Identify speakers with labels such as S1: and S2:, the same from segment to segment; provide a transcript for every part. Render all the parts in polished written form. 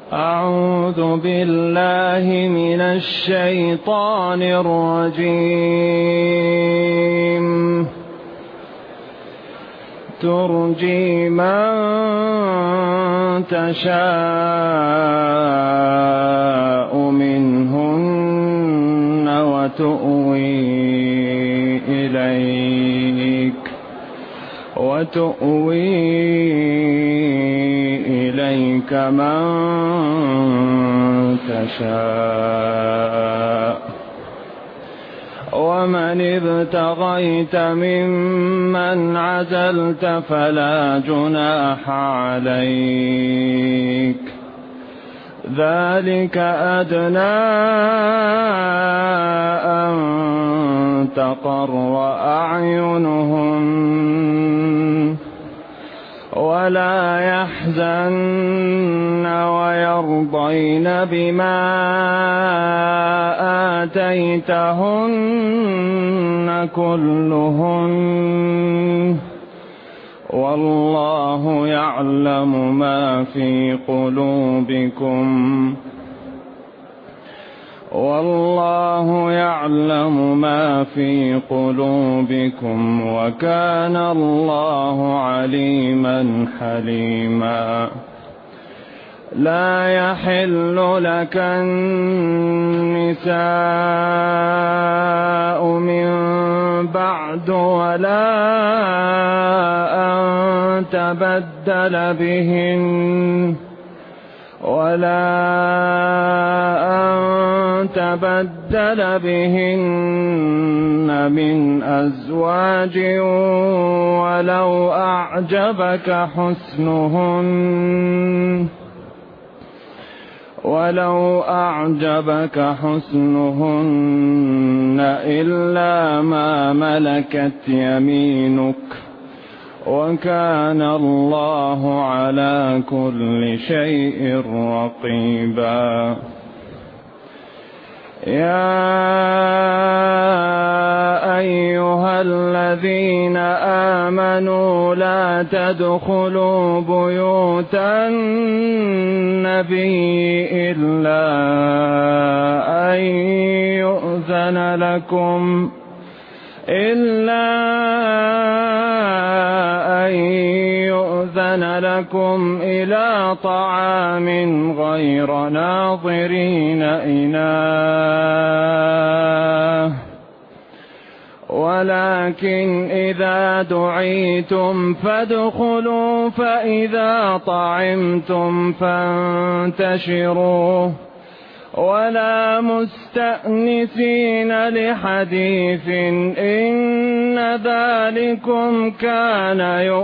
S1: أعوذ بالله من الشيطان الرجيم. ترجي من تشاء منهن وتؤوي إليك من تشاء، ومن ابتغيت ممن عزلت فلا جناح عليك، ذلك أدنى أن تقر أعينهن ولا يحزن ويرضين بما آتيتهن كلهن، والله يعلم ما في قلوبكم وكان الله عليما حليما. لا يحل لك النساء من بعد ولا أن تبدل بهن من أزواج ولو أعجبك حسنهن إلا ما ملكت يمينك، وكان الله على كل شيء رقيبا. يا أيها الذين آمنوا لا تدخلوا بيوت النبي إلا أن يؤذن لكم إلى طعام غير ناظرين إناه، ولكن إذا دعيتم فادخلوا، فإذا طعمتم فانتشروا، ولا مستأنسين لحديث، إن ذلكم كان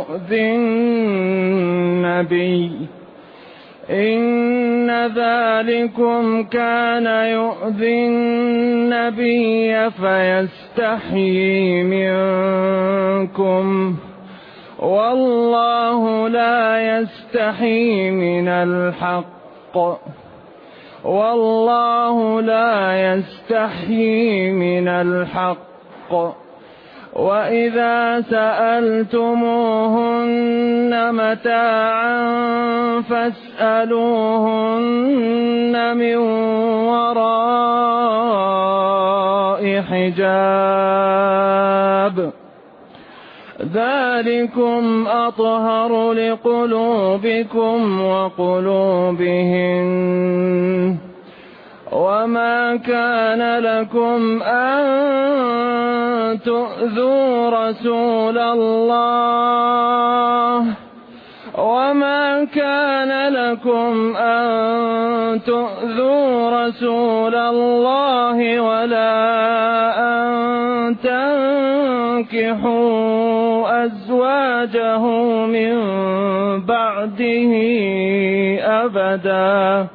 S1: يؤذي النبي فيستحيي منكم، والله لا يستحيي من الحق. وإذا سألتموهن متاعا فاسألوهن من وراء حجاب، ذلكم أطهر لقلوبكم وقلوبهن. وما كان لكم أن تؤذوا رسول الله ولا أن تنكحوا أزواجه من بعده أبدا،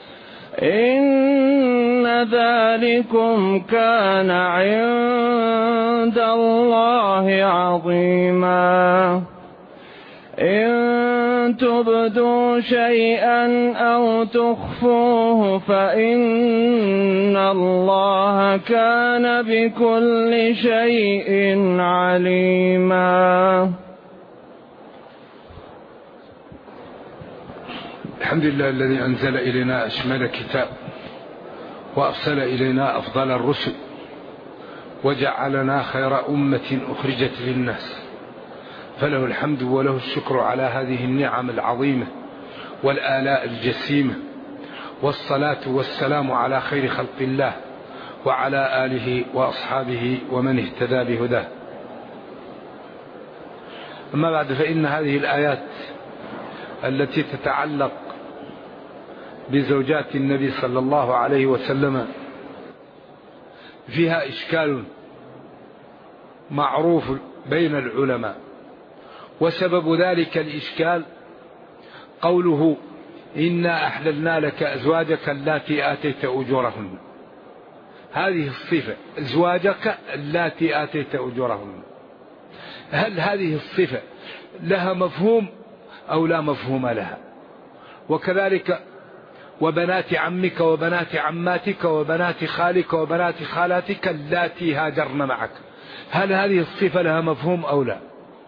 S1: إن ذلكم كان عند الله عظيما. إن تبدوا شيئا أو تخفوه فإن الله كان بكل شيء عليما.
S2: الحمد لله الذي أنزل إلينا أشمل كتاب وأرسل إلينا أفضل الرسل وجعلنا خير أمة أخرجت للناس، فله الحمد وله الشكر على هذه النعم العظيمة والآلاء الجسيمة، والصلاة والسلام على خير خلق الله وعلى آله وأصحابه ومن اهتدى بهداه. أما بعد، فإن هذه الآيات التي تتعلق بزوجات النبي صلى الله عليه وسلم فيها إشكال معروف بين العلماء، وسبب ذلك الإشكال قوله إنا أحللنا لك أزواجك اللاتي آتيت أجورهن. هذه الصفة أزواجك اللاتي آتيت أجورهن، هل هذه الصفة لها مفهوم أو لا مفهوم لها؟ وكذلك وبنات عمك وبنات عماتك وبنات خالك وبنات خالاتك اللاتي هاجرن معك، هل هذه الصفة لها مفهوم أو لا؟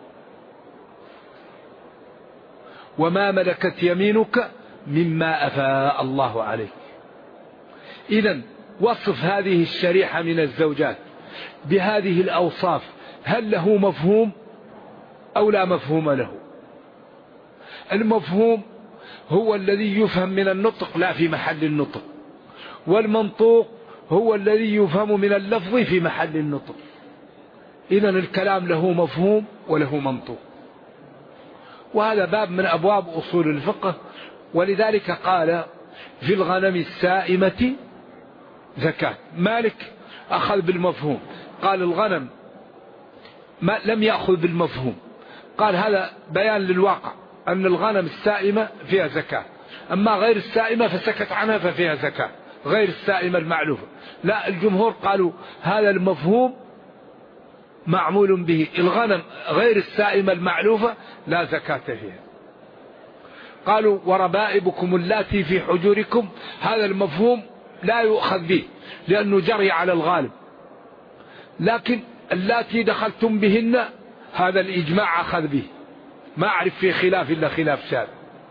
S2: وما ملكت يمينك مما أفاء الله عليك. إذن وصف هذه الشريحة من الزوجات بهذه الأوصاف هل له مفهوم أو لا مفهوم له؟ المفهوم هو الذي يفهم من النطق لا في محل النطق، والمنطوق هو الذي يفهم من اللفظ في محل النطق. إذن الكلام له مفهوم وله منطوق، وهذا باب من أبواب أصول الفقه. ولذلك قال في الغنم السائمة زكاة. مالك أخذ بالمفهوم، قال الغنم ما لم يأخذ بالمفهوم، قال هذا بيان للواقع أن الغنم السائمة فيها زكاة، أما غير السائمة فسكت عنها ففيها زكاة، غير السائمة المعلوفة. لا، الجمهور قالوا هذا المفهوم معمول به، الغنم غير السائمة المعلوفة لا زكاة فيها. قالوا وربائبكم اللاتي في حجوركم، هذا المفهوم لا يؤخذ به لأنه جري على الغالب، لكن اللاتي دخلتم بهن هذا الإجماع أخذ به، ما أعرف في خلاف إلا خلاف شاذ.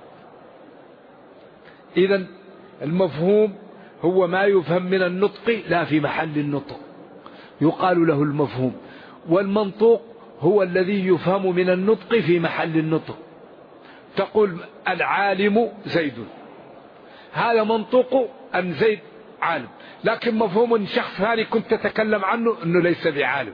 S2: إذن المفهوم هو ما يفهم من النطق لا في محل النطق، يقال له المفهوم. والمنطوق هو الذي يفهم من النطق في محل النطق. تقول العالم زيد، هذا منطوق أن زيد عالم، لكن مفهوم أن شخص ثاني كنت تتكلم عنه أنه ليس بعالم.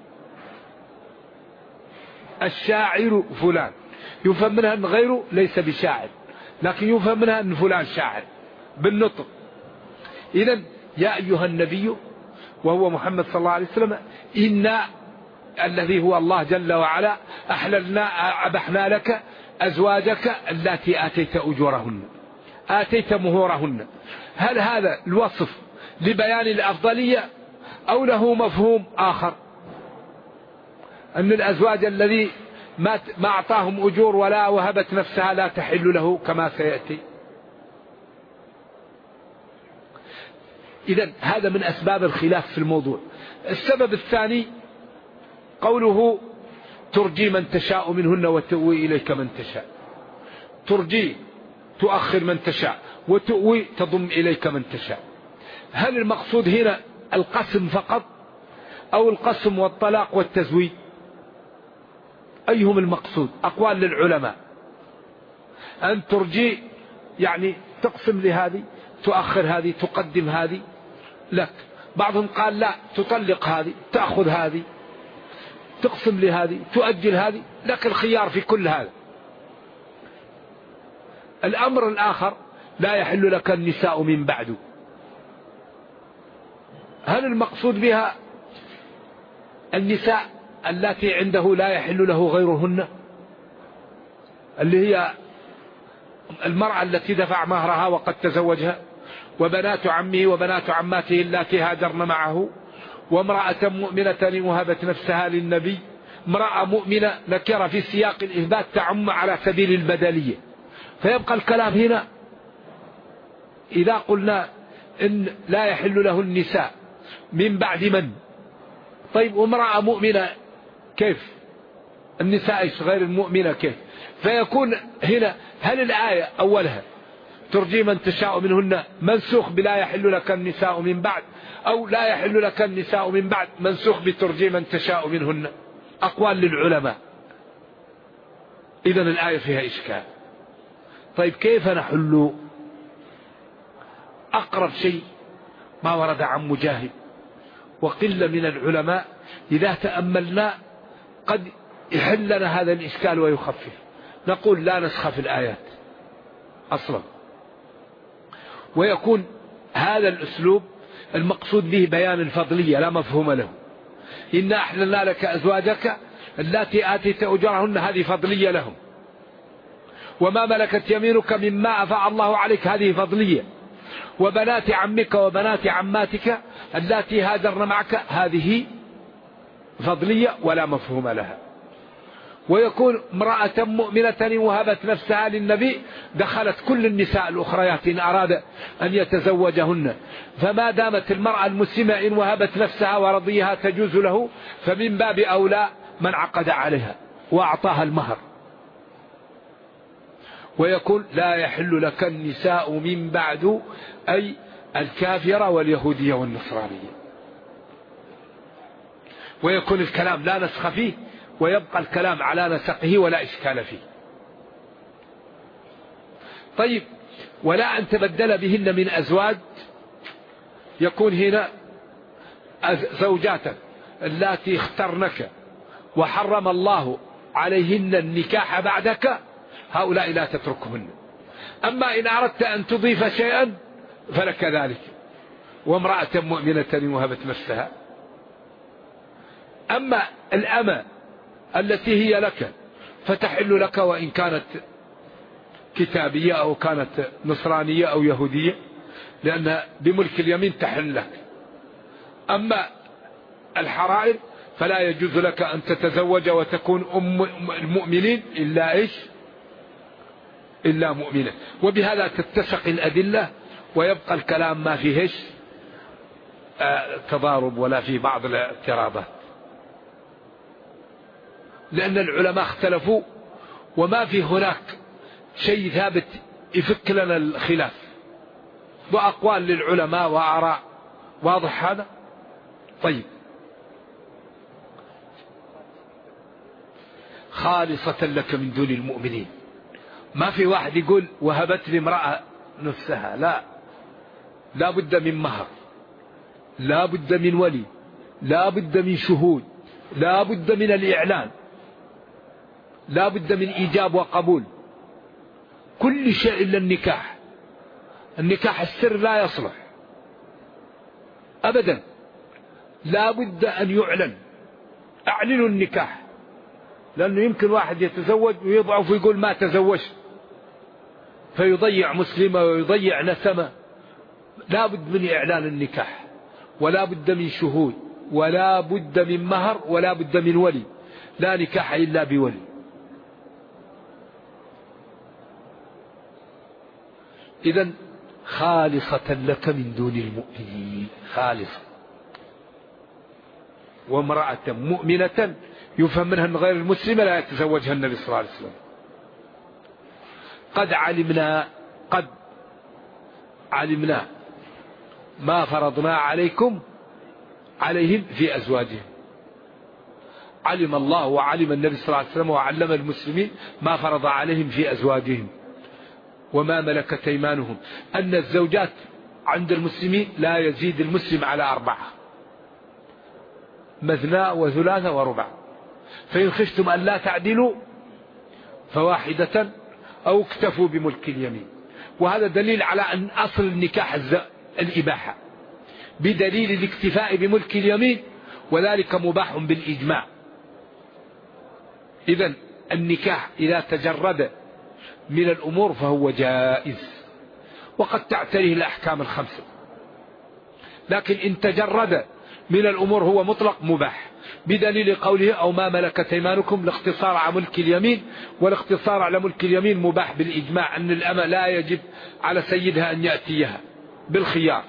S2: الشاعر فلان، يفهم منها أن غيره ليس بشاعر، لكن يفهم منها أن فلان شاعر بالنطق. إذن يا أيها النبي، وهو محمد صلى الله عليه وسلم، إنا الذي هو الله جل وعلا أبحنا لك أزواجك اللاتي آتيت أجورهن، آتيت مهورهن. هل هذا الوصف لبيان الأفضلية أو له مفهوم آخر؟ أن الأزواج الذي ما أعطاهم أجور ولا وهبت نفسها لا تحل له كما سيأتي. إذن هذا من أسباب الخلاف في الموضوع. السبب الثاني قوله ترجي من تشاء منهن وتؤوي إليك من تشاء. ترجي تؤخر من تشاء، وتؤوي تضم إليك من تشاء. هل المقصود هنا القسم فقط أو القسم والطلاق والتزويج؟ أيهم المقصود؟ أقوال للعلماء. أن ترجي يعني تقسم لهذه، تؤخر هذه، تقدم هذه لك. بعضهم قال لا، تطلق هذه، تأخذ هذه، تقسم لهذه، تؤجل هذه، لك الخيار في كل هذا. الأمر الآخر لا يحل لك النساء من بعد. هل المقصود بها النساء التي عنده لا يحل له غيرهن، اللي هي المرأة التي دفع مهرها وقد تزوجها، وبنات عمه وبنات عماته اللاتي هاجرن معه، وامرأة مؤمنة وهبت نفسها للنبي. امرأة مؤمنة نكرة في سياق الإثبات تعم على سبيل البدلية، فيبقى الكلام هنا إذا قلنا إن لا يحل له النساء من بعد من؟ طيب امرأة مؤمنة كيف؟ النساء غير المؤمنة كيف؟ فيكون هنا هل الآية أولها ترجي من تشاء منهن منسوخ بلا يحل لك النساء من بعد، أو لا يحل لك النساء من بعد منسوخ بترجي من تشاء منهن. أقوال للعلماء. إذن الآية فيها إشكال. طيب كيف نحل؟ أقرب شيء ما ورد عن مجاهد وقل من العلماء إذا تأملنا قد يحل لنا هذا الإشكال ويخفف. نقول لا نسخ في الآيات أصلا، ويكون هذا الأسلوب المقصود به بيان الفضلية لا مفهوم له. إن أحللنا لك أزواجك اللاتي آتيت أجورهن، هذه فضلية لهم. وما ملكت يمينك مما أفاء الله عليك، هذه فضلية. وبنات عمك وبنات عماتك اللاتي هاجرن معك، هذه فضلية ولا مفهوم لها. ويكون امرأة مؤمنة وهبت نفسها للنبي، دخلت كل النساء الأخريات إن أراد أن يتزوجهن. فما دامت المرأة المسلمة إن وهبت نفسها ورضيها تجوز له، فمن باب أولى من عقد عليها وأعطاها المهر. ويقول لا يحل لك النساء من بعد، أي الكافرة واليهودية والنصرانية. ويكون الكلام لا نسخ فيه، ويبقى الكلام على نسقه ولا إشكال فيه. طيب ولا أن تبدل بهن من أزواج، يكون هنا زوجاتك اللاتي اخترنك وحرم الله عليهن النكاح بعدك، هؤلاء لا تتركهن. أما إن أردت أن تضيف شيئا فلك ذلك. وامرأة مؤمنة وهبت نفسها. أما الأمة التي هي لك فتحل لك وإن كانت كتابية أو كانت نصرانية أو يهودية، لأنها بملك اليمين تحل لك. أما الحرائر فلا يجوز لك أن تتزوج وتكون أم المؤمنين إلا إيش؟ إلا مؤمنة. وبهذا تتسق الأدلة ويبقى الكلام ما فيه إيش؟ تضارب ولا في بعض الاعتراضات، لأن العلماء اختلفوا وما في هناك شيء ثابت يفك لنا الخلاف، وأقوال للعلماء وآراء. واضح هذا؟ طيب خالصة لك من دون المؤمنين. ما في واحد يقول وهبت لي امرأة نفسها، لا بد من مهر، لا بد من ولي، لا بد من شهود، لا بد من الإعلان، لا بد من إيجاب وقبول، كل شيء إلا النكاح. النكاح السر لا يصلح أبدا، لا بد أن يعلن. أعلنوا النكاح، لأنه يمكن واحد يتزوج ويضعف ويقول ما تزوج، فيضيع مسلمة ويضيع نسمة. لا بد من إعلان النكاح، ولا بد من شهود، ولا بد من مهر، ولا بد من ولي. لا نكاح إلا بولي. إذن خالصة لك من دون المؤمنين، خالصة. وامرأة مؤمنة يفهم منها أن غير المسلمة لا يتزوجها النبي صلى الله عليه وسلم. قد علمنا ما فرضنا عليهم في أزواجهم. علم الله وعلم النبي صلى الله عليه وسلم وعلم المسلمين ما فرض عليهم في أزواجهم وما ملكت أيمانهم. أن الزوجات عند المسلمين لا يزيد المسلم على 4، مثنى وثلاثة وربع. فإن خفتم أن لا تعدلوا فواحدة أو اكتفوا بملك اليمين. وهذا دليل على أن أصل النكاح الإباحة، بدليل الاكتفاء بملك اليمين، وذلك مباح بالإجماع. إذن النكاح إذا تجرد من الأمور فهو جائز، وقد تعتريه الأحكام الخمسة. لكن إن تجرد من الأمور هو مطلق مباح، بدليل قوله أو ما ملكت أيمانكم، الاختصار على ملك اليمين. والاختصار على ملك اليمين مباح بالإجماع، أن الأمة لا يجب على سيدها أن يأتيها بالخيار.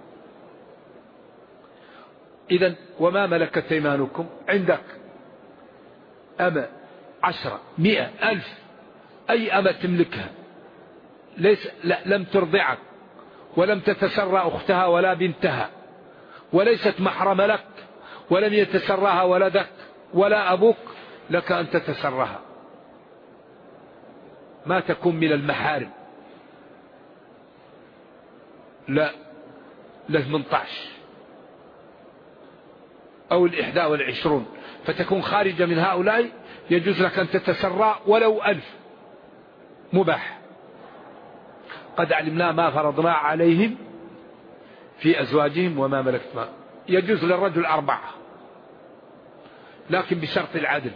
S2: إذن وما ملكت أيمانكم، عندك أمة 10 100 1000، أي أمة تملكها لم ترضعك ولم تتسرى أختها ولا بنتها وليست محرم لك ولم يتسراها ولدك ولا أبوك، لك أن تتسرها، ما تكون من المحارم. لا 18 أو 21 فتكون خارجة من هؤلاء، يجوز لك أن تتسرى ولو 1000 مباح. قد علمنا ما فرضنا عليهم في أزواجهم وما ملكت ما. يجوز للرجل 4 لكن بشرط العدل،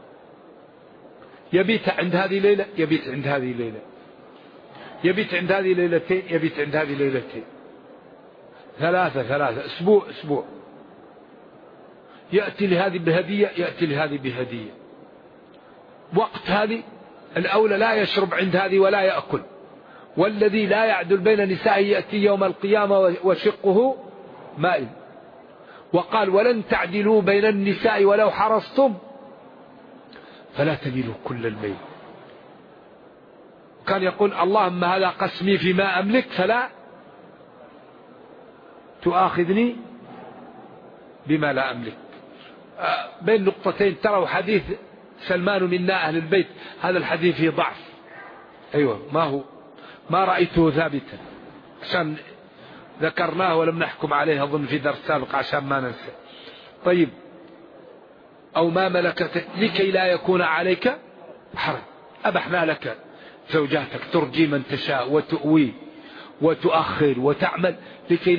S2: يبيت عند هذه ليلة يبيت عند هذه ليلة، يبيت عند هذه ليلتين يبيت عند هذه ليلتين، 3 أسبوع، يأتي لهذه بهدية يأتي لهذه بهدية. وقت هذه الأولى لا يشرب عند هذه ولا يأكل، والذي لا يعدل بين نسائه يأتي يوم القيامة وشقه مائل. وقال ولن تعدلوا بين النساء ولو حرصتم فلا تميلوا كل الميل. كان يقول اللهم هذا قسمي فيما أملك فلا تؤاخذني بما لا أملك. بين نقطتين تروا حديث سلمان منا أهل البيت، هذا الحديث فيه ضعف، أيوة ما رأيته ثابتا، عشان ذكرناه ولم نحكم عليه أظن في درس سابق عشان ما ننسى. طيب أو ما ملكت لكي لا يكون عليك حرج. أبحنا لك زوجاتك ترجي من تشاء وتؤوي وتؤخر وتعمل لكي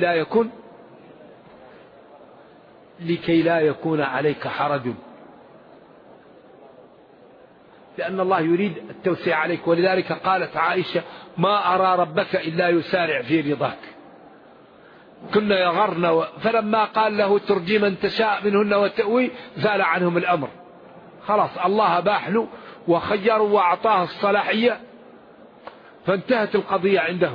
S2: لا يكون عليك حرج، لأن الله يريد التوسيع عليك. ولذلك قالت عائشة ما أرى ربك إلا يسارع في رضاك. كنا يغرن فلما قال له ترجي من تشاء منهن وتأوي زال عنهم الأمر، خلاص الله أباح له وخيروا وأعطاه الصلاحية فانتهت القضية عندهم.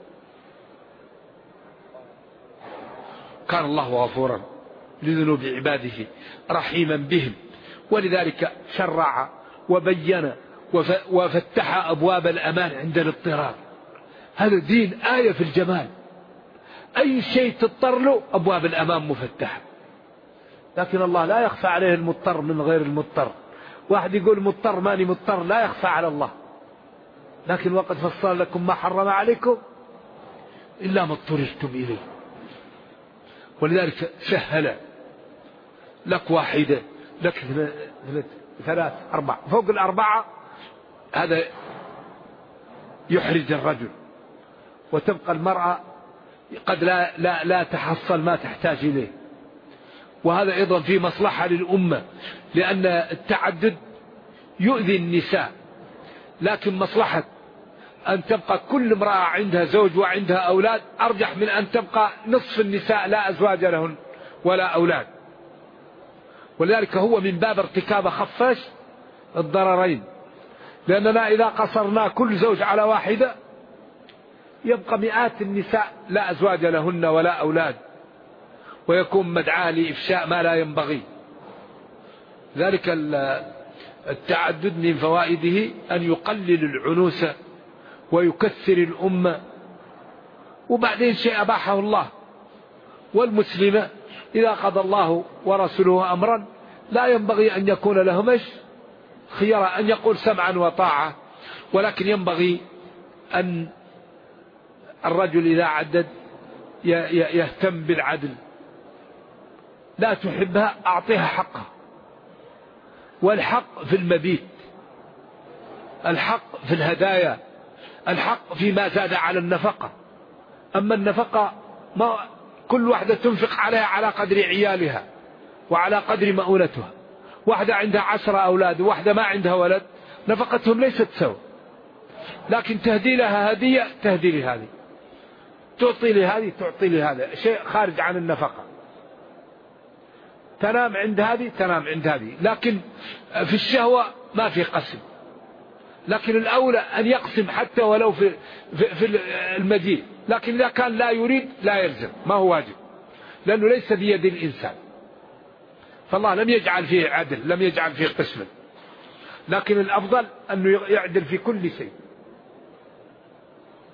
S2: كان الله غفورا لذنوب عباده رحيما بهم، ولذلك شرع وبين وفتح أبواب الأمان عند الاضطرار. هذا دين آية في الجمال، أي شيء تضطر له أبواب الأمان مفتحة. لكن الله لا يخفى عليه المضطر من غير المضطر. واحد يقول مضطر ماني مضطر، لا يخفى على الله. لكن وقد فصل لكم ما حرم عليكم إلا ما اضطررتم إليه. ولذلك سهل لك 1 لك 3 4 فوق 4 هذا يحرج الرجل، وتبقى المرأة قد لا تحصل ما تحتاج إليه. وهذا أيضا في مصلحة للأمة، لأن التعدد يؤذي النساء، لكن مصلحة أن تبقى كل امرأة عندها زوج وعندها أولاد أرجح من أن تبقى نصف النساء لا أزواج لهن ولا أولاد. ولذلك هو من باب ارتكاب خفاش الضررين، لأننا إذا قصرنا كل زوج على 1 يبقى مئات النساء لا أزواج لهن ولا أولاد، ويكون مدعاة لإفشاء ما لا ينبغي. ذلك التعدد من فوائده أن يقلل العنوسة ويكثر الأمة. وبعدين شيء أباحه الله، والمسلمة إذا قضى الله ورسوله أمرا لا ينبغي أن يكون لهم خيرا أن يقول سمعا وطاعة، ولكن ينبغي أن الرجل إذا عدد يهتم بالعدل. لا تحبها أعطيها حقها، والحق في المبيت، الحق في الهدايا، الحق فيما زاد على النفقة. أما النفقة ما كل واحدة تنفق عليها على قدر عيالها وعلى قدر مؤونتها. واحدة عندها 10 أولاد وواحدة ما عندها ولد، نفقتهم ليست سوا، لكن تهدي لها هدية تهدي لهذه، تعطي لهذه تعطي لهذا، شيء خارج عن النفقة. تنام عند هذه تنام عند هذه، لكن في الشهوة ما في قسم. لكن الأولى أن يقسم حتى ولو في المجيء، لكن إذا كان لا يريد لا يلزم، ما هو واجب، لأنه ليس بيد الإنسان. فالله لم يجعل فيه عدل، لم يجعل فيه قسم، لكن الأفضل أنه يعدل في كل شيء.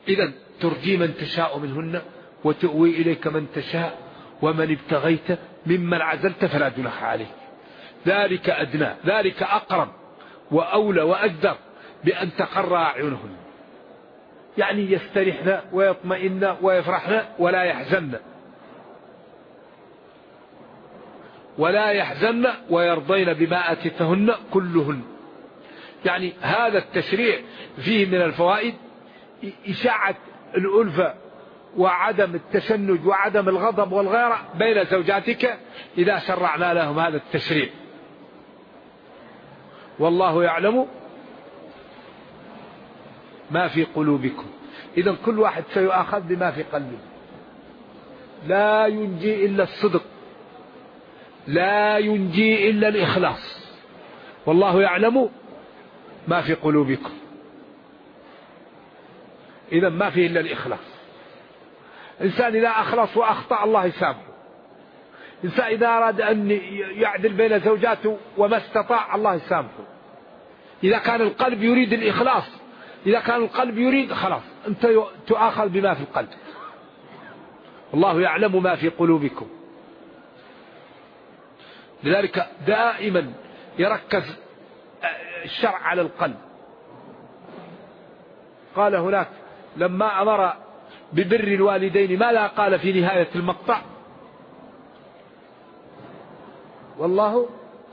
S2: إذن ترجي من تشاء منهن وتؤوي إليك من تشاء ومن ابتغيت ممن عزلت فلا جناح عليك. ذلك أدنى، ذلك أقرب وأولى وأجدر بأن تقر أعينهن، يعني يسترحن ويطمئن ويفرحن ولا يحزن ويرضين بما أتيتهن كلهن. يعني هذا التشريع فيه من الفوائد إشاعة الألفة وعدم التشنج وعدم الغضب والغيرة بين زوجاتك إذا شرعنا لهم هذا التشريع. والله يعلم ما في قلوبكم. إذن كل واحد سيؤاخذ بما في قلبه. لا ينجي إلا الصدق، لا ينجي إلا الإخلاص. والله يعلم ما في قلوبكم. إذن ما فيه إلا الإخلاص. إنسان إذا أخلص وأخطأ الله يسامحه. إنسان إذا أراد أن يعدل بين زوجاته وما استطاع الله يسامحه. إذا كان القلب يريد الإخلاص، إذا كان القلب يريد خلاص أنت تؤاخذ بما في القلب. الله يعلم ما في قلوبكم. لذلك دائما يركز الشرع على القلب. قال هناك لما أمر ببر الوالدين ماذا قال في نهاية المقطع؟ والله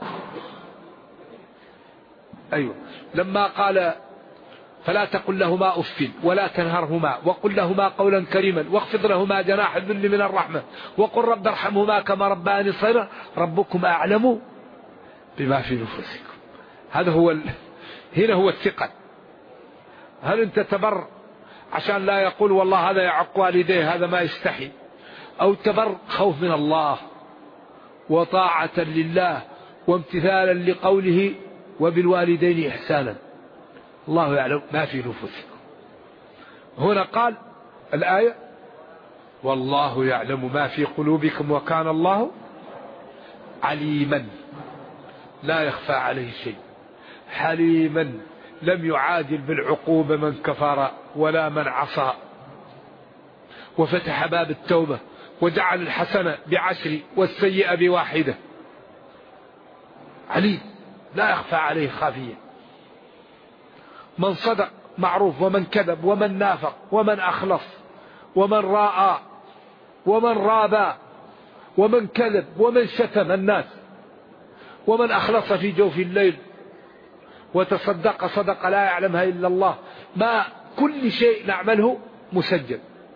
S2: أيوة، لما قال فلا تقل لهما أف ولا تنهرهما وقل لهما قولا كريما واخفض لهما جناح الذل من الرحمة وقل رب ارحمهما كما ربياني صغيرا ربكم أعلم بما في نفوسكم. هذا هو هنا هو الثقة. هل أنت تبر عشان لا يقول والله هذا يعق والديه هذا ما يستحي، أو تبر خوف من الله وطاعة لله وامتثالا لقوله وبالوالدين إحسانا. الله يعلم ما في نفوسكم. هنا قال الآية والله يعلم ما في قلوبكم وكان الله عليما لا يخفى عليه شيء، حليما لم يعادل بالعقوبة من كفر ولا من عصى، وفتح باب التوبة وجعل الحسنة بعشر والسيئة بواحدة. عليم لا يخفى عليه خافية. من صدق معروف ومن كذب ومن نافق ومن أخلص ومن راى ومن رابى ومن كذب ومن شتم الناس ومن أخلص في جوف الليل وتصدق صدق لا يعلمها إلا الله. ما كل شيء نعمله مسجل.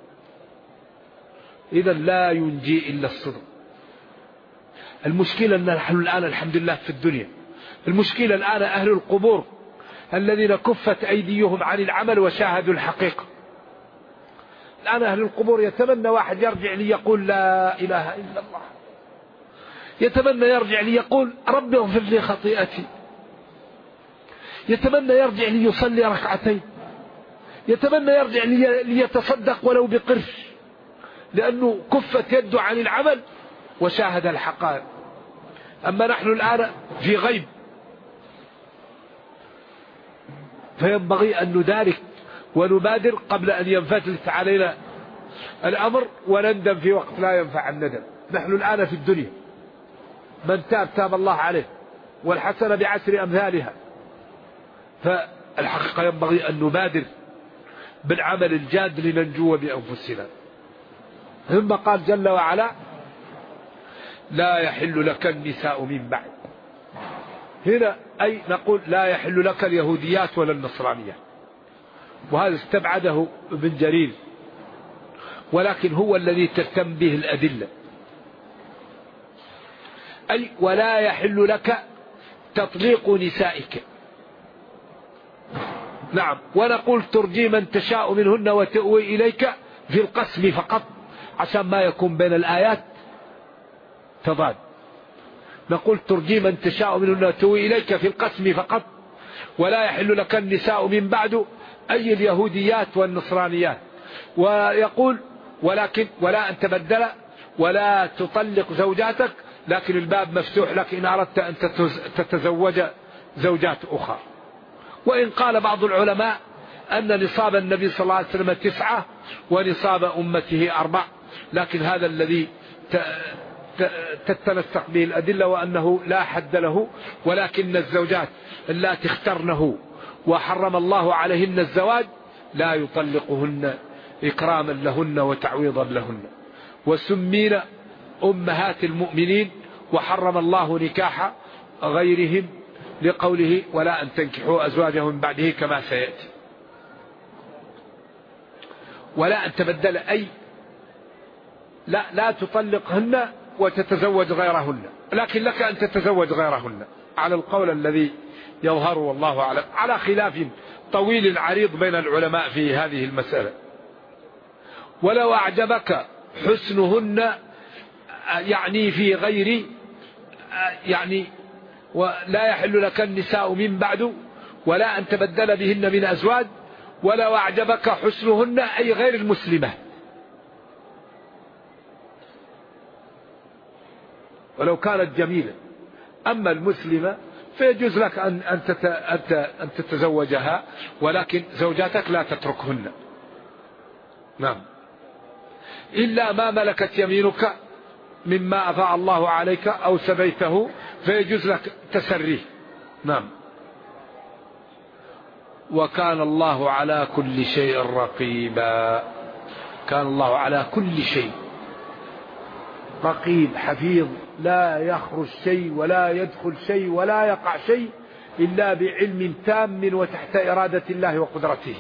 S2: إذا لا ينجي إلا الصدق. المشكلة أن نحن الآن الحمد لله في الدنيا، المشكلة الآن أهل القبور الذين كفت أيديهم عن العمل وشاهدوا الحقيقة. الآن أهل القبور يتمنى واحد يرجع لي يقول لا إله إلا الله، يتمنى يرجع لي يقول رب اغفر لي خطيئتي، يتمنى يرجع لي يصلي ركعتين، يتمنى يرجع لي ليتصدق ولو بقرش، لأنه كفت يده عن العمل وشاهد الحقائق. أما نحن الآن في غيب، فينبغي أن ندارك ونبادر قبل أن ينفتح علينا الأمر ونندم في وقت لا ينفع الندم. نحن الآن في الدنيا، من تاب تاب الله عليه والحسنة بعشر أمثالها. فالحقيقة ينبغي أن نبادر بالعمل الجاد لننجو بأنفسنا. ثم قال جل وعلا لا يحل لك النساء من بعد. هنا أي نقول لا يحل لك اليهوديات ولا النصرانيات، وهذا استبعده ابن جرير، ولكن هو الذي تهتم به الأدلة. أي ولا يحل لك تطليق نسائك. نعم، ونقول ترجي من تشاء منهن وتؤوي إليك في القسم فقط عشان ما يكون بين الآيات تضاد. نقول ترجي من تشاء منهن وتؤوي إليك في القسم فقط، ولا يحل لك النساء من بعد أي اليهوديات والنصرانيات. ويقول ولكن ولا أن تبدل ولا تطلق زوجاتك، لكن الباب مفتوح لك إن أردت أن تتزوج زوجات أخرى. وإن قال بعض العلماء أن نصاب النبي صلى الله عليه وسلم 9 ونصاب أمته 4، لكن هذا الذي تتنسق به الأدلة وأنه لا حد له، ولكن الزوجات اللاتي اخترنه وحرم الله عليهن الزواج لا يطلقهن إكراما لهن وتعويضا لهن، وسمين أمهات المؤمنين، وحرم الله نكاح غيرهم لقوله ولا أن تنكحوا أزواجهم من بعده كما سيأتي. ولا أن تبدل، أي لا تطلقهن وتتزوج غيرهن، لكن لك أن تتزوج غيرهن على القول الذي يظهر والله أعلم، على خلاف طويل عريض بين العلماء في هذه المسألة. ولو أعجبك حسنهن يعني في غير يعني ولا يحل لك النساء من بعد ولا أن تبدل بهن من أزواج، ولو أعجبك حسنهن أي غير المسلمة، ولو كانت جميلة. أما المسلمة فيجوز لك أن تتزوجها، ولكن زوجاتك لا تتركهن. نعم، إلا ما ملكت يمينك مما أفاء الله عليك أو سبيته فيجوز لك تسريه. نعم. وكان الله على كل شيء رقيبا. كان الله على كل شيء رقيب حفيظ، لا يخرج شيء ولا يدخل شيء ولا يقع شيء إلا بعلم تام وتحت إرادة الله وقدرته.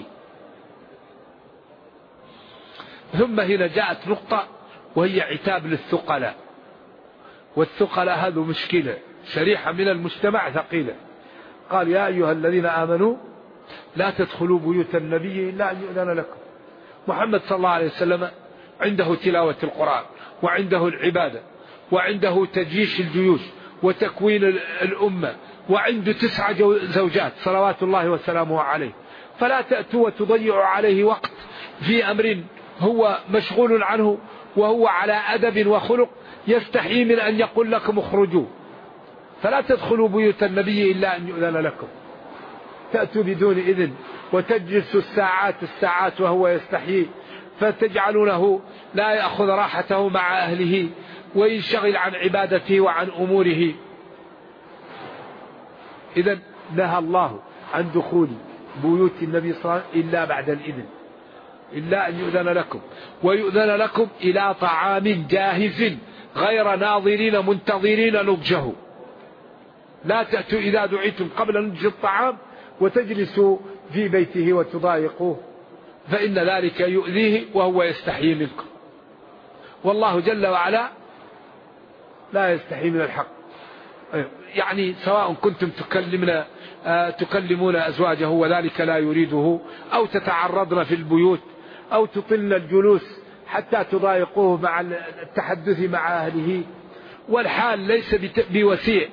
S2: ثم هنا جاءت نقطة وهي عتاب للثقلاء، والثقلاء هذا مشكلة، شريحة من المجتمع ثقيلة. قال يا أيها الذين آمنوا لا تدخلوا بيوت النبي إلا أن يؤذن لكم. محمد صلى الله عليه وسلم عنده تلاوة القرآن، وعنده العبادة، وعنده تجيش الجيوش وتكوين الأمة، وعنده 9 زوجات صلوات الله وسلامه عليه، فلا تأتوا وتضيعوا عليه وقت في أمر هو مشغول عنه وهو على أدب وخلق يستحي من أن يقول لكم اخرجوا. فلا تدخلوا بيوت النبي إلا أن يؤذن لكم. تأتوا بدون إذن وتجلسوا الساعات وهو يستحيي، فتجعلونه لا يأخذ راحته مع أهله وينشغل عن عبادته وعن أموره. إذن نهى الله عن دخول بيوت النبي صلى الله عليه وسلم إلا بعد الإذن، إلا أن يؤذن لكم، ويؤذن لكم إلى طعام جاهز غير ناظرين منتظرين نضجه. لا تأتوا إذا دعيتم قبل نضج الطعام وتجلسوا في بيته وتضايقوه، فإن ذلك يؤذيه وهو يستحيي منكم. والله جل وعلا لا يستحيي من الحق. يعني سواء كنتم تكلمون أزواجه وذلك لا يريده، أو تتعرضن في البيوت، أو تطلن الجلوس حتى تضايقوه مع التحدث مع أهله، والحال ليس بوسيع،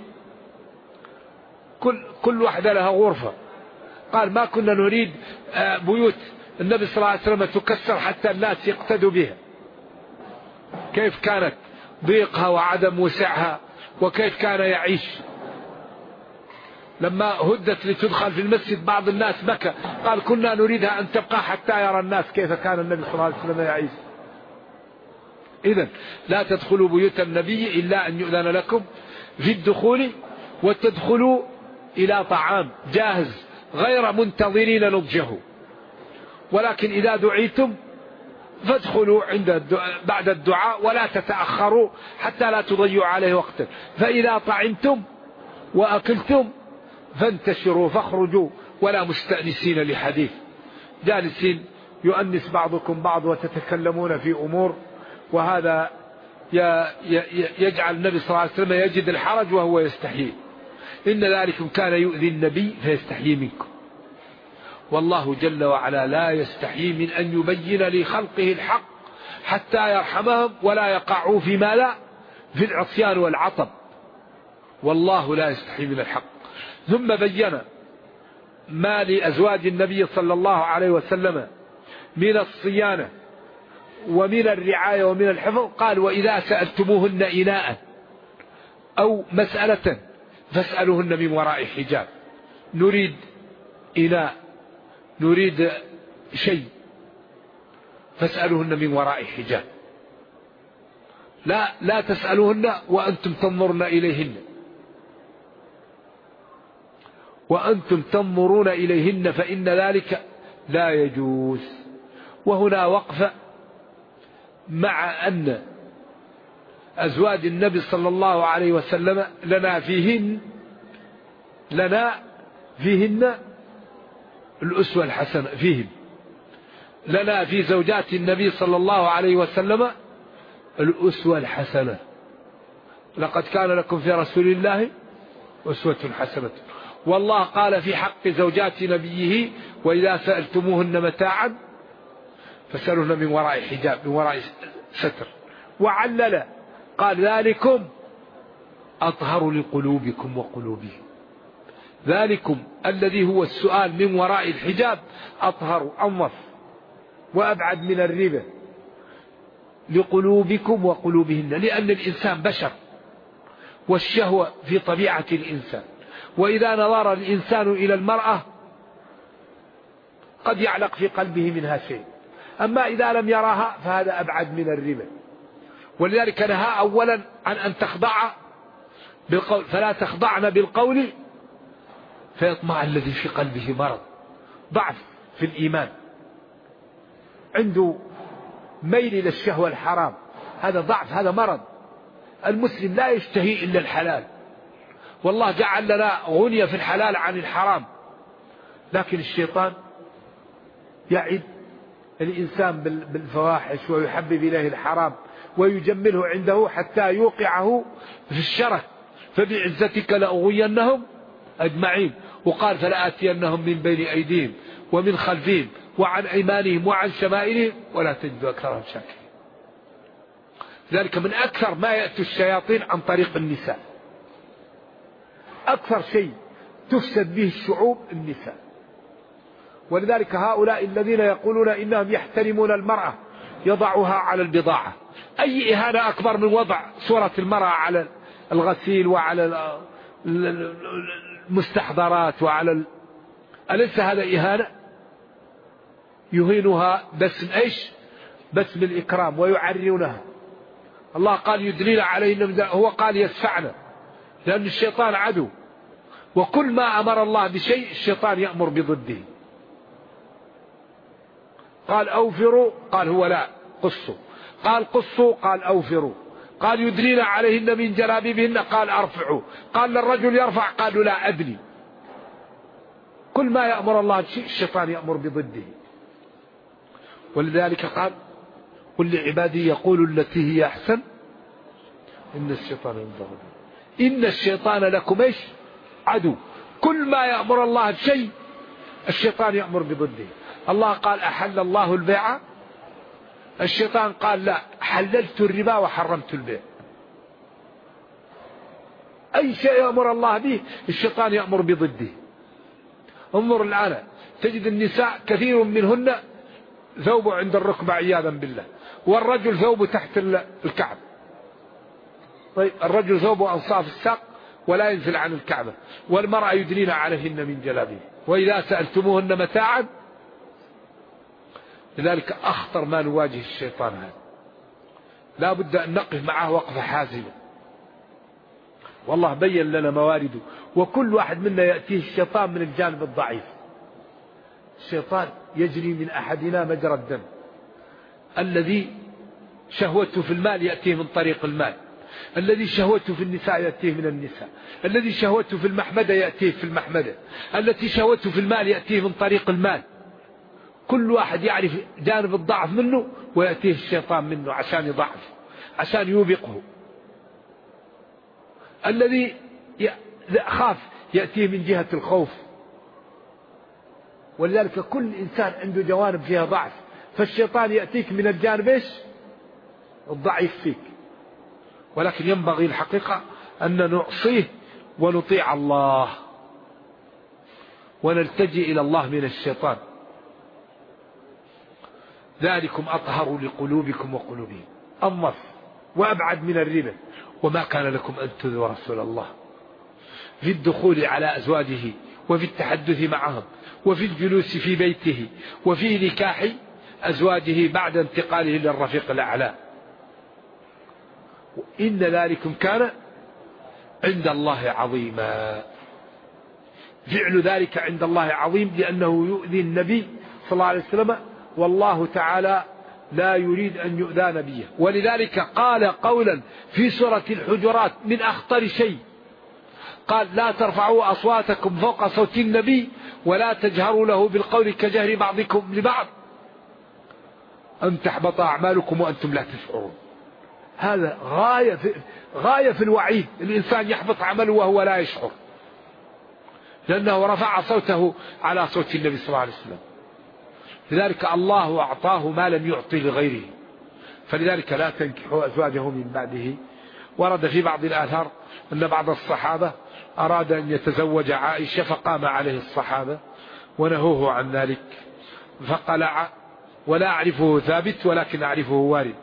S2: كل واحدة لها غرفة. قال ما كنا نريد بيوت النبي صلى الله عليه وسلم تكسر حتى الناس يقتدوا بها. كيف كانت ضيقها وعدم وسعها، وكيف كان يعيش. لما هدت لتدخل في المسجد بعض الناس بكى، قال كنا نريدها أن تبقى حتى يرى الناس كيف كان النبي صلى الله عليه وسلم يعيش. إذن لا تدخلوا بيوت النبي إلا أن يؤذن لكم في الدخول، وتدخلوا إلى طعام جاهز غير منتظرين نضجه، ولكن إذا دعيتم فادخلوا بعد الدعاء ولا تتأخروا حتى لا تضيعوا عليه وقتا. فإذا طعمتم وأكلتم فانتشروا فاخرجوا ولا مستأنسين لحديث، جالسين يؤنس بعضكم بعض وتتكلمون في أمور، وهذا يجعل النبي صلى الله عليه وسلم يجد الحرج وهو يستحيي. إن ذلكم كان يؤذي النبي فيستحيي منكم، والله جل وعلا لا يستحيي من أن يبين لخلقه الحق حتى يرحمهم ولا يقعوا فيما لا في العصيان والعطب، والله لا يستحيي من الحق. ثم بين ما لأزواج النبي صلى الله عليه وسلم من الصيانة ومن الرعاية ومن الحفظ. قال وإذا سألتموهن إناء أو مسألة فاسألوهن من وراء حجاب. نريد إناء نريد شيء فاسألوهن من وراء حجاب، لا تسألوهن وأنتم تنظرون إليهن، وأنتم تنظرون إليهن فإن ذلك لا يجوز. وهنا وقفة مع أن أزواج النبي صلى الله عليه وسلم لنا فيهن الأسوة الحسنة، فيهم لنا في زوجات النبي صلى الله عليه وسلم الأسوة الحسنة. لقد كان لكم في رسول الله أسوة حسنة. والله قال في حق زوجات نبيه وإذا سألتموهن متاعا فسألوهن من وراء حجاب، من وراء ستر. وعلل قال ذلكم أطهر لقلوبكم وقلوبهم، ذلكم الذي هو السؤال من وراء الحجاب أطهر أنظف وأبعد من الربا لقلوبكم وقلوبهن، لأن الإنسان بشر والشهوة في طبيعة الإنسان، وإذا نظر الإنسان إلى المرأة قد يعلق في قلبه منها شيء، أما إذا لم يراها فهذا أبعد من الربا. ولذلك نهى أولا عن أن تخضع بالقول، فلا تخضعن بالقول فيطمع الذي في قلبه مرض، ضعف في الإيمان، عنده ميل إلى الشهوة الحرام، هذا ضعف، هذا مرض. المسلم لا يشتهي إلا الحلال، والله جعل لنا غنية في الحلال عن الحرام، لكن الشيطان يعد الإنسان بالفواحش ويحبب إليه الحرام ويجمله عنده حتى يوقعه في الشرك. فبعزتك لأغوينهم أجمعين، وقال فلآتينهم من بين أيديهم ومن خلفهم وعن أيمانهم وعن شمائلهم ولا تجد أكثرهم شاكرين. ذلك من أكثر ما يأتي الشياطين عن طريق النساء، أكثر شيء تفسد به الشعوب النساء. ولذلك هؤلاء الذين يقولون إنهم يحترمون المرأة يضعها على البضاعة، أي إهانة أكبر من وضع صورة المرأة على الغسيل وعلى المستحضرات وعلى أليس هذا إهانة؟ يهينها باسم إيش؟ باسم الإكرام ويعرونها. الله قال يدلين عليهن، هو قال يسفعن، لأن الشيطان عدو، وكل ما أمر الله بشيء الشيطان يأمر بضده. قال أوفروا، قال هو لا قصوا، قال قصوا، قال أوفروا، قال يدلين عليهن من جلابيبهن، قال أرفعوا، قال للرجل يرفع، قالوا لا أدني. كل ما يأمر الله بشيء الشيطان يأمر بضده. ولذلك قال قل لعبادي يقولوا التي هي أحسن إن الشيطان ينزغ، إن الشيطان لكم إيش؟ عدو. كل ما يأمر الله بشيء الشيطان يأمر بضده. الله قال أحل الله البيع، الشيطان قال لا حللت الربا وحرمت البيع. أي شيء يأمر الله به الشيطان يأمر بضده. انظر الآن تجد النساء كثير منهن ثوبه عند الركبة عياذا بالله، والرجل ثوبه تحت الكعب. طيب الرجل ثوبه أنصاف الساق ولا ينزل عن الكعبة، والمرأة يدنين عليهن من جلابيب، وإذا سألتموهن متاعا. لذلك أخطر ما نواجه الشيطان هذا، لا بد أن نقف معه وقفة حازمة. والله بين لنا موارده، وكل واحد منا يأتيه الشيطان من الجانب الضعيف. الشيطان يجري من أحدنا مجرى الدم، الذي شهوته في المال يأتيه من طريق المال، الذي شهوته في النساء يأتيه من النساء، الذي شهوته في المحمدة يأتيه في المحمدة، التي شهوته في المال يأتيه من طريق المال. كل واحد يعرف جانب الضعف منه ويأتيه الشيطان منه عشان يضعف، عشان يوبقه. الذي خاف يأتيه من جهة الخوف. ولذلك كل إنسان عنده جوانب فيها ضعف، فالشيطان يأتيك من الجانب إيش؟ الضعيف فيك. ولكن ينبغي الحقيقة أن نعصيه ونطيع الله ونلتجئ إلى الله من الشيطان. ذلكم أطهر لقلوبكم وقلوبهم، أنظف وأبعد من الربا. وما كان لكم أن تؤذوا رسول الله في الدخول على أزواجه وفي التحدث معهم وفي الجلوس في بيته وفي نكاح أزواجه بعد انتقاله للرفيق الأعلى. إن ذلكم كان عند الله عظيما. فعل ذلك عند الله عظيم لأنه يؤذي النبي صلى الله عليه وسلم، والله تعالى لا يريد أن يؤذى نبيه. ولذلك قال قولا في سورة الحجرات من أخطر شيء، قال لا ترفعوا أصواتكم فوق صوت النبي ولا تجهروا له بالقول كجهر بعضكم لبعض أن تحبط أعمالكم وأنتم لا تشعرون. هذا غاية في الوعيد، الإنسان يحبط عمله وهو لا يشعر، لأنه رفع صوته على صوت النبي صلى الله عليه وسلم. لذلك الله أعطاه ما لم يعطي لغيره، فلذلك لا تنكحوا أزواجه من بعده. ورد في بعض الآثار أن بعض الصحابة أراد أن يتزوج عائشة فقام عليه الصحابة ونهوه عن ذلك فقلع، ولا أعرفه ثابت ولكن أعرفه وارد.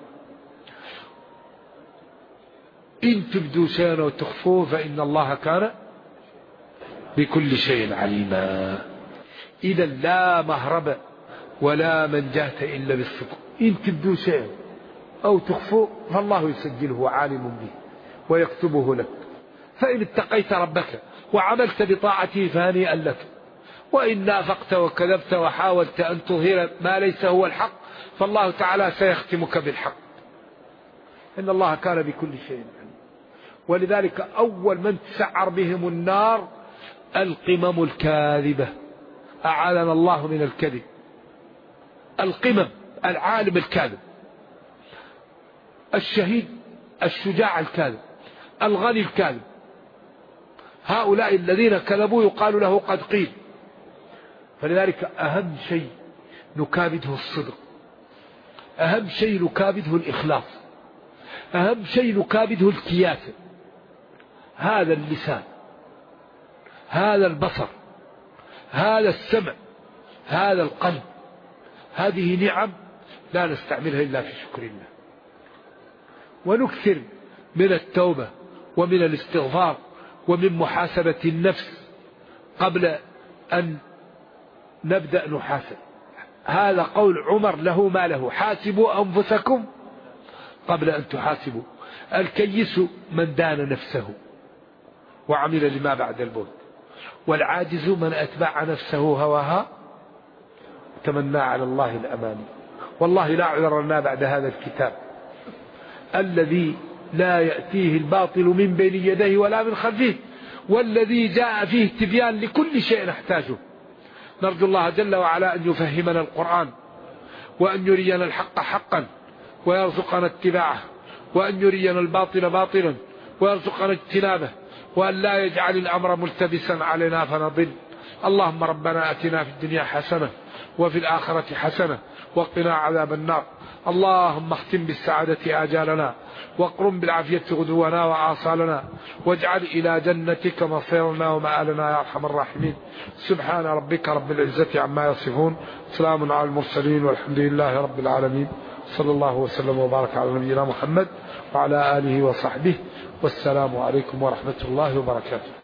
S2: إن تبدوا شيئا وتخفوه فإن الله كان بكل شيء عليما. إذا لا مهرب ولا منجاة إلا بالصدق. إن تبدوا شيئا أو تخفوه فالله يسجله عالم به ويكتبه لك. فإن اتقيت ربك وعملت بطاعته فهنيئا لك، وإن نافقت وكذبت وحاولت أن تظهر ما ليس هو الحق فالله تعالى سيختمك بالحق. إن الله كان بكل شيء عليم. ولذلك أول من تسعر بهم النار القمم الكاذبة، أعاذنا الله من الكذب. القمم، العالم الكاذب، الشهيد الشجاع الكاذب، الغني الكاذب، هؤلاء الذين كذبوا يقال له قد قيل. فلذلك أهم شيء نكابده الصدق، أهم شيء نكابده الإخلاص، أهم شيء نكابده الكياسة. هذا اللسان، هذا البصر، هذا السمع، هذا القلب، هذه نعم لا نستعملها إلا في شكر الله. ونكثر من التوبة ومن الاستغفار ومن محاسبة النفس قبل أن نبدأ نحاسب. هذا قول عمر له ما له: حاسبوا أنفسكم قبل أن تحاسبوا. الكيس من دان نفسه وعمل لما بعد الموت، والعاجز من أتبع نفسه هواها تمنى على الله الأماني. والله لا عذر لنا بعد هذا الكتاب الذي لا يأتيه الباطل من بين يديه ولا من خلفه، والذي جاء فيه تبيان لكل شيء نحتاجه. نرجو الله جل وعلا أن يفهمنا القرآن، وأن يرينا الحق حقا ويرزقنا اتباعه، وأن يرينا الباطل باطلا ويرزقنا اجتنابه، وأن لا يجعل الأمر ملتبسا علينا فنضل. اللهم ربنا أتنا في الدنيا حسنة وفي الآخرة حسنة وقنا عذاب النار. اللهم اختم بالسعادة آجالنا، واقرم بالعافية غدونا وآصالنا، واجعل إلى جنتك مصيرنا ومآلنا يا أرحم الراحمين. سبحان ربك رب العزة عما يصفون، سلام على المرسلين، والحمد لله رب العالمين. صلى الله وسلم وبارك على نبينا محمد وعلى آله وصحبه، والسلام عليكم ورحمة الله وبركاته.